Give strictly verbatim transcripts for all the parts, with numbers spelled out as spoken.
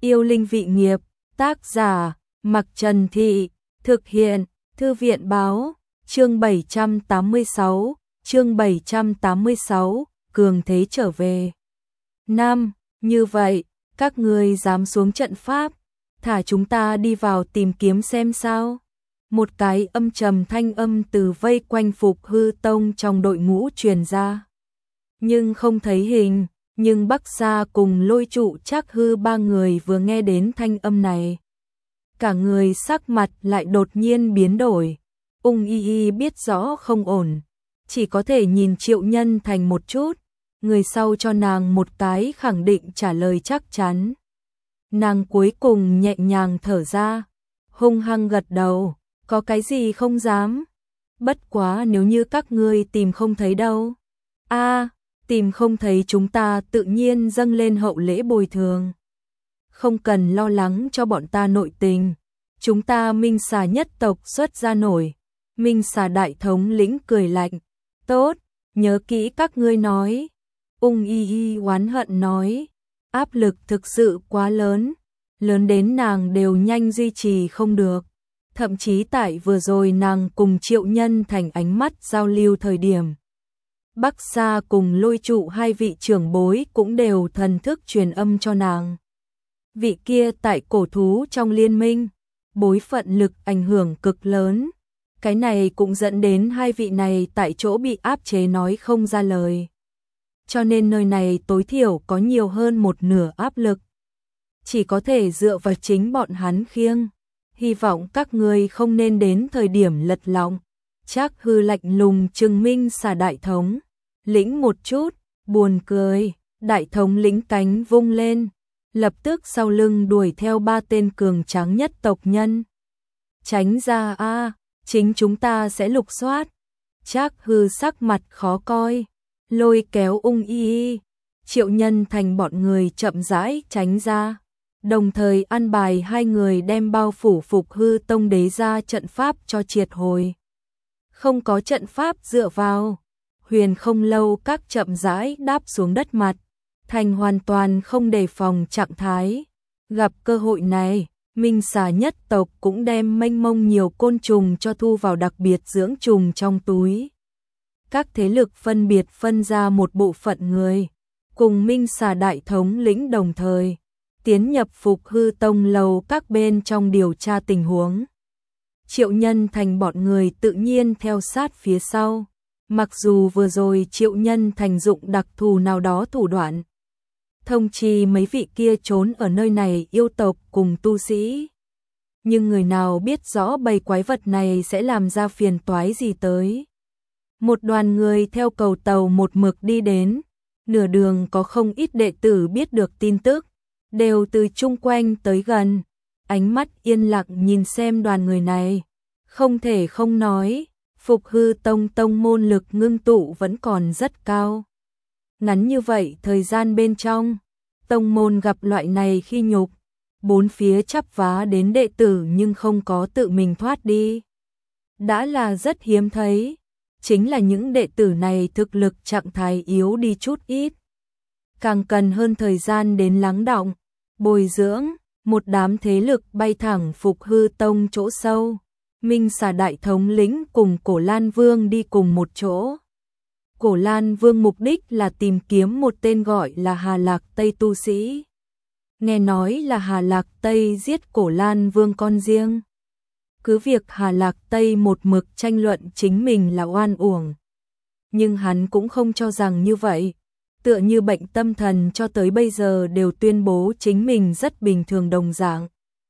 Yêu linh vị nghiệp, tác giả, Mặc Trần Thị, thực hiện, Thư viện báo, chương bảy trăm tám mươi sáu, chương bảy trăm tám mươi sáu, cường thế trở về. Nam, như vậy, các ngươi dám xuống trận pháp, thả chúng ta đi vào tìm kiếm xem sao. Một cái âm trầm thanh âm từ vây quanh Phục Hư Tông trong đội ngũ truyền ra. Nhưng không thấy hình, nhưng Bắc Gia cùng Lôi Trụ Trác Hư ba người vừa nghe đến thanh âm này. Cả người sắc mặt lại đột nhiên biến đổi. Ung Y Y biết rõ không ổn, chỉ có thể nhìn Triệu Nhân Thành một chút, người sau cho nàng một cái khẳng định trả lời chắc chắn. Nàng cuối cùng nhẹ nhàng thở ra, hung hăng gật đầu, có cái gì không dám. Bất quá nếu như các ngươi tìm không thấy đâu. A, tìm không thấy chúng ta tự nhiên dâng lên hậu lễ bồi thường. Không cần lo lắng cho bọn ta nội tình, chúng ta Minh Xà nhất tộc xuất ra nổi. Minh Xà đại thống lĩnh cười lạnh, tốt, nhớ kỹ các ngươi nói. Ung Y Y oán hận nói, áp lực thực sự quá lớn, lớn đến nàng đều nhanh duy trì không được. Thậm chí tại vừa rồi nàng cùng Triệu Nhân Thành ánh mắt giao lưu thời điểm. Bắc Gia cùng Lôi Trụ hai vị trưởng bối cũng đều thần thức truyền âm cho nàng. Vị kia tại cổ thú trong liên minh, bối phận lực ảnh hưởng cực lớn. Cái này cũng dẫn đến hai vị này tại chỗ bị áp chế nói không ra lời. Cho nên nơi này tối thiểu có nhiều hơn một nửa áp lực. Chỉ có thể dựa vào chính bọn hắn khiêng. Hy vọng các ngươi không nên đến thời điểm lật lọng. Trác Hư lạnh lùng trừng Minh Xà đại thống lĩnh một chút, buồn cười. Đại thống lĩnh cánh vung lên, lập tức sau lưng đuổi theo ba tên cường tráng nhất tộc nhân. Tránh ra a, chính chúng ta sẽ lục soát. Trác Hư sắc mặt khó coi, lôi kéo Ung Y Y, Triệu Nhân Thành bọn người chậm rãi tránh ra. Đồng thời an bài hai người đem bao phủ Phục Hư Tông đế ra trận pháp cho triệt hồi. Không có trận pháp dựa vào, Huyền Không Lâu các chậm rãi đáp xuống đất mặt, thành hoàn toàn không đề phòng trạng thái. Gặp cơ hội này, Minh Xà nhất tộc cũng đem mênh mông nhiều côn trùng cho thu vào đặc biệt dưỡng trùng trong túi. Các thế lực phân biệt phân ra một bộ phận người, cùng Minh Xà đại thống lĩnh đồng thời tiến nhập Phục Hư Tông lầu các bên trong điều tra tình huống. Triệu Nhân Thành bọn người tự nhiên theo sát phía sau. Mặc dù vừa rồi Triệu Nhân Thành dụng đặc thù nào đó thủ đoạn thông trì mấy vị kia trốn ở nơi này yêu tộc cùng tu sĩ, nhưng người nào biết rõ bầy quái vật này sẽ làm ra phiền toái gì tới. Một đoàn người theo cầu tàu một mực đi đến, nửa đường có không ít đệ tử biết được tin tức, đều từ chung quanh tới gần, ánh mắt yên lặng nhìn xem đoàn người này. Không thể không nói, Phục Hư Tông tông môn lực ngưng tụ vẫn còn rất cao. Ngắn như vậy thời gian bên trong, tông môn gặp loại này khi nhục, bốn phía chắp vá đến đệ tử nhưng không có tự mình thoát đi. Đã là rất hiếm thấy, chính là những đệ tử này thực lực trạng thái yếu đi chút ít. Càng cần hơn thời gian đến lắng đọng, bồi dưỡng, một đám thế lực bay thẳng Phục Hư Tông chỗ sâu. Minh Xà đại thống lĩnh cùng Cổ Lan Vương đi cùng một chỗ. Cổ Lan Vương mục đích là tìm kiếm một tên gọi là Hà Lạc Tây tu sĩ. Nghe nói là Hà Lạc Tây giết Cổ Lan Vương con riêng. Cứ việc Hà Lạc Tây một mực tranh luận chính mình là oan uổng, nhưng hắn cũng không cho rằng như vậy. Tựa như bệnh tâm thần cho tới bây giờ đều tuyên bố chính mình rất bình thường đồng dạng.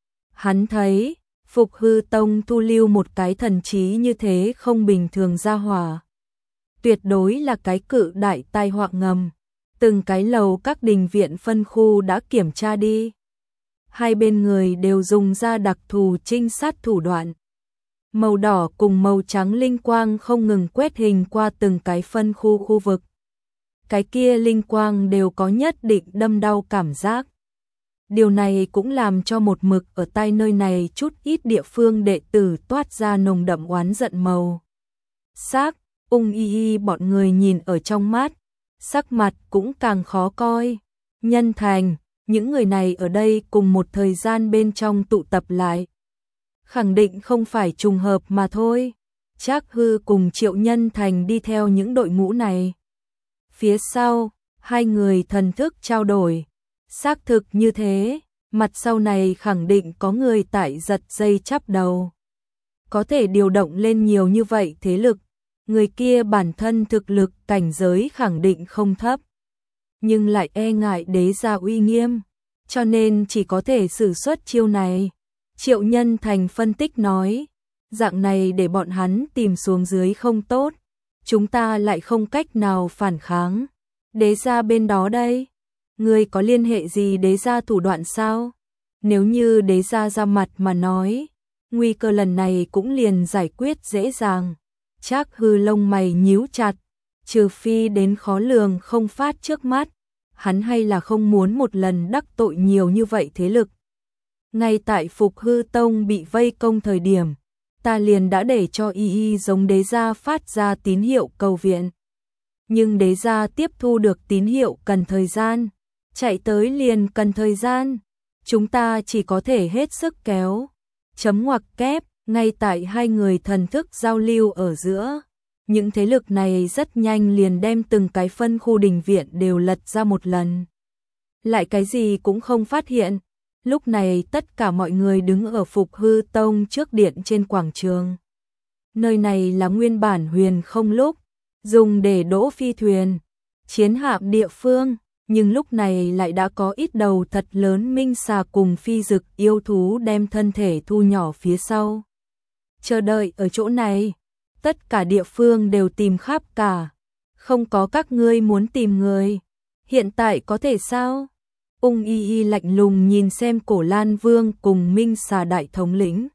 Hắn thấy Phục Hư Tông thu lưu một cái thần trí như thế không bình thường ra hỏa, tuyệt đối là cái cự đại tai họa ngầm. Từng cái lầu các đình viện phân khu đã kiểm tra đi. Hai bên người đều dùng ra đặc thù trinh sát thủ đoạn. Màu đỏ cùng màu trắng linh quang không ngừng quét hình qua từng cái phân khu khu vực. Cái kia linh quang đều có nhất định đâm đau cảm giác. Điều này cũng làm cho một mực ở tai nơi này chút ít địa phương đệ tử toát ra nồng đậm oán giận màu sắc. Ung Y Y bọn người nhìn ở trong mắt, sắc mặt cũng càng khó coi. Nhân Thành, những người này ở đây cùng một thời gian bên trong tụ tập lại. Khẳng định không phải trùng hợp mà thôi. Trác Hư cùng Triệu Nhân Thành đi theo những đội ngũ này. Phía sau, hai người thần thức trao đổi. Xác thực như thế, mặt sau này khẳng định có người tại giật dây chắp đầu. Có thể điều động lên nhiều như vậy thế lực, người kia bản thân thực lực cảnh giới khẳng định không thấp. Nhưng lại e ngại đế gia uy nghiêm, cho nên chỉ có thể sử xuất chiêu này. Triệu Nhân Thành phân tích nói, dạng này để bọn hắn tìm xuống dưới không tốt, chúng ta lại không cách nào phản kháng. Đế gia bên đó đây, người có liên hệ gì đế gia thủ đoạn sao? Nếu như đế gia ra mặt mà nói, nguy cơ lần này cũng liền giải quyết dễ dàng. Trác Hư lông mày nhíu chặt, trừ phi đến khó lường không phát trước mắt, hắn hay là không muốn một lần đắc tội nhiều như vậy thế lực. Ngay tại Phục Hư Tông bị vây công thời điểm, ta liền đã để cho y y giống đế gia phát ra tín hiệu cầu viện. Nhưng đế gia tiếp thu được tín hiệu cần thời gian, chạy tới liền cần thời gian, chúng ta chỉ có thể hết sức kéo. Chấm ngoặc kép, ngay tại hai người thần thức giao lưu ở giữa, những thế lực này rất nhanh liền đem từng cái phân khu đình viện đều lật ra một lần. Lại cái gì cũng không phát hiện. Lúc này tất cả mọi người đứng ở Phục Hư Tông trước điện trên quảng trường. Nơi này là nguyên bản huyền không lúc dùng để đỗ phi thuyền, chiến hạm địa phương, nhưng lúc này lại đã có ít đầu thật lớn minh xà cùng phi dực yêu thú đem thân thể thu nhỏ phía sau. Chờ đợi ở chỗ này, tất cả địa phương đều tìm khắp cả, không có các ngươi muốn tìm người. Hiện tại có thể sao? Ung Y Y lạnh lùng nhìn xem Cổ Lan Vương cùng Minh Xà đại thống lĩnh.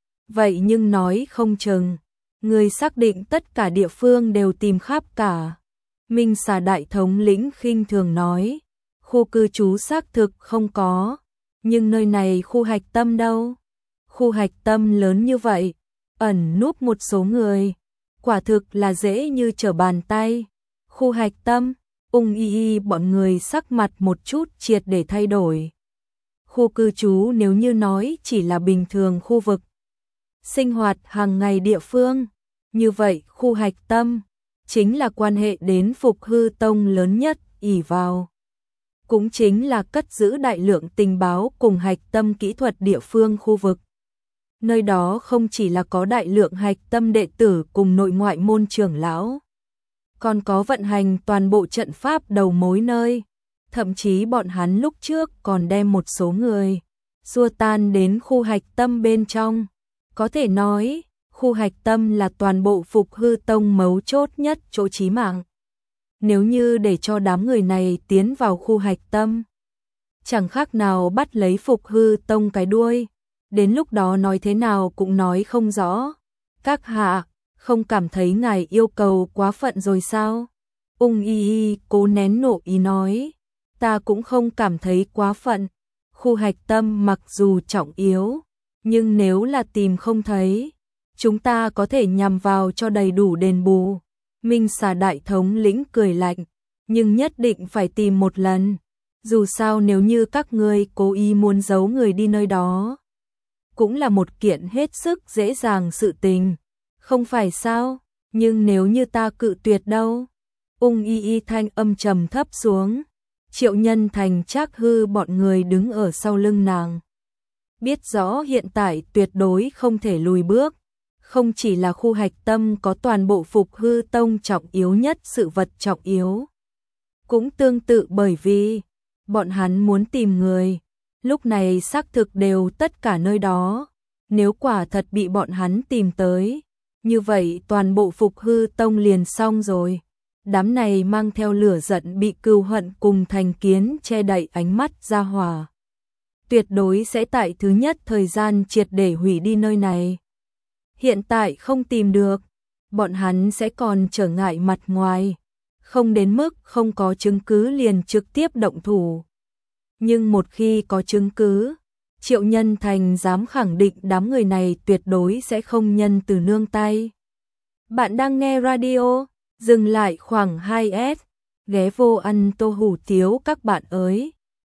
Vậy nhưng nói không chừng, người xác định tất cả địa phương đều tìm khắp cả. Minh Xà đại thống lĩnh khinh thường nói, khu cư trú xác thực không có, nhưng nơi này khu hạch tâm đâu? Khu hạch tâm lớn như vậy, ẩn núp một số người, quả thực là dễ như trở bàn tay. Khu hạch tâm, Ung Y Y bọn người sắc mặt một chút triệt để thay đổi. Khu cư trú nếu như nói chỉ là bình thường khu vực sinh hoạt hàng ngày địa phương, như vậy khu hạch tâm chính là quan hệ đến Phục Hư Tông lớn nhất ỷ vào. Cũng chính là cất giữ đại lượng tình báo cùng hạch tâm kỹ thuật địa phương khu vực. Nơi đó không chỉ là có đại lượng hạch tâm đệ tử cùng nội ngoại môn trưởng lão, còn có vận hành toàn bộ trận pháp đầu mối nơi. Thậm chí bọn hắn lúc trước còn đem một số người xua tan đến khu hạch tâm bên trong. Có thể nói, khu hạch tâm là toàn bộ Phục Hư Tông mấu chốt nhất chỗ chí mạng. Nếu như để cho đám người này tiến vào khu hạch tâm, chẳng khác nào bắt lấy Phục Hư Tông cái đuôi. Đến lúc đó nói thế nào cũng nói không rõ. Các hạ, không cảm thấy ngài yêu cầu quá phận rồi sao? Ung Y Y cố nén nộ ý nói, ta cũng không cảm thấy quá phận. Khu hạch tâm mặc dù trọng yếu, nhưng nếu là tìm không thấy, chúng ta có thể nhằm vào cho đầy đủ đền bù. Minh Xà đại thống lĩnh cười lạnh, nhưng nhất định phải tìm một lần. Dù sao nếu như các ngươi cố ý muốn giấu người đi nơi đó, cũng là một kiện hết sức dễ dàng sự tình. Không phải sao? Nhưng nếu như ta cự tuyệt đâu? Ung Y Y thanh âm trầm thấp xuống. Triệu Nhân Thành Trác Hư bọn người đứng ở sau lưng nàng. Biết rõ hiện tại tuyệt đối không thể lùi bước. Không chỉ là khu hạch tâm có toàn bộ Phục Hư Tông trọng yếu nhất sự vật trọng yếu. Cũng tương tự bởi vì bọn hắn muốn tìm người. Lúc này xác thực đều tất cả nơi đó. Nếu quả thật bị bọn hắn tìm tới, như vậy toàn bộ Phục Hư Tông liền xong rồi. Đám này mang theo lửa giận bị cừu hận cùng thành kiến che đậy ánh mắt ra hỏa. Tuyệt đối sẽ tại thứ nhất thời gian triệt để hủy đi nơi này. Hiện tại không tìm được, bọn hắn sẽ còn trở ngại mặt ngoài. Không đến mức không có chứng cứ liền trực tiếp động thủ. Nhưng một khi có chứng cứ, Triệu Nhân Thành dám khẳng định đám người này tuyệt đối sẽ không nhân từ nương tay. Bạn đang nghe radio, dừng lại khoảng hai s, ghé vô ăn tô hủ tiếu các bạn ơi.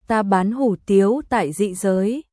ta bán hủ tiếu tại dị giới.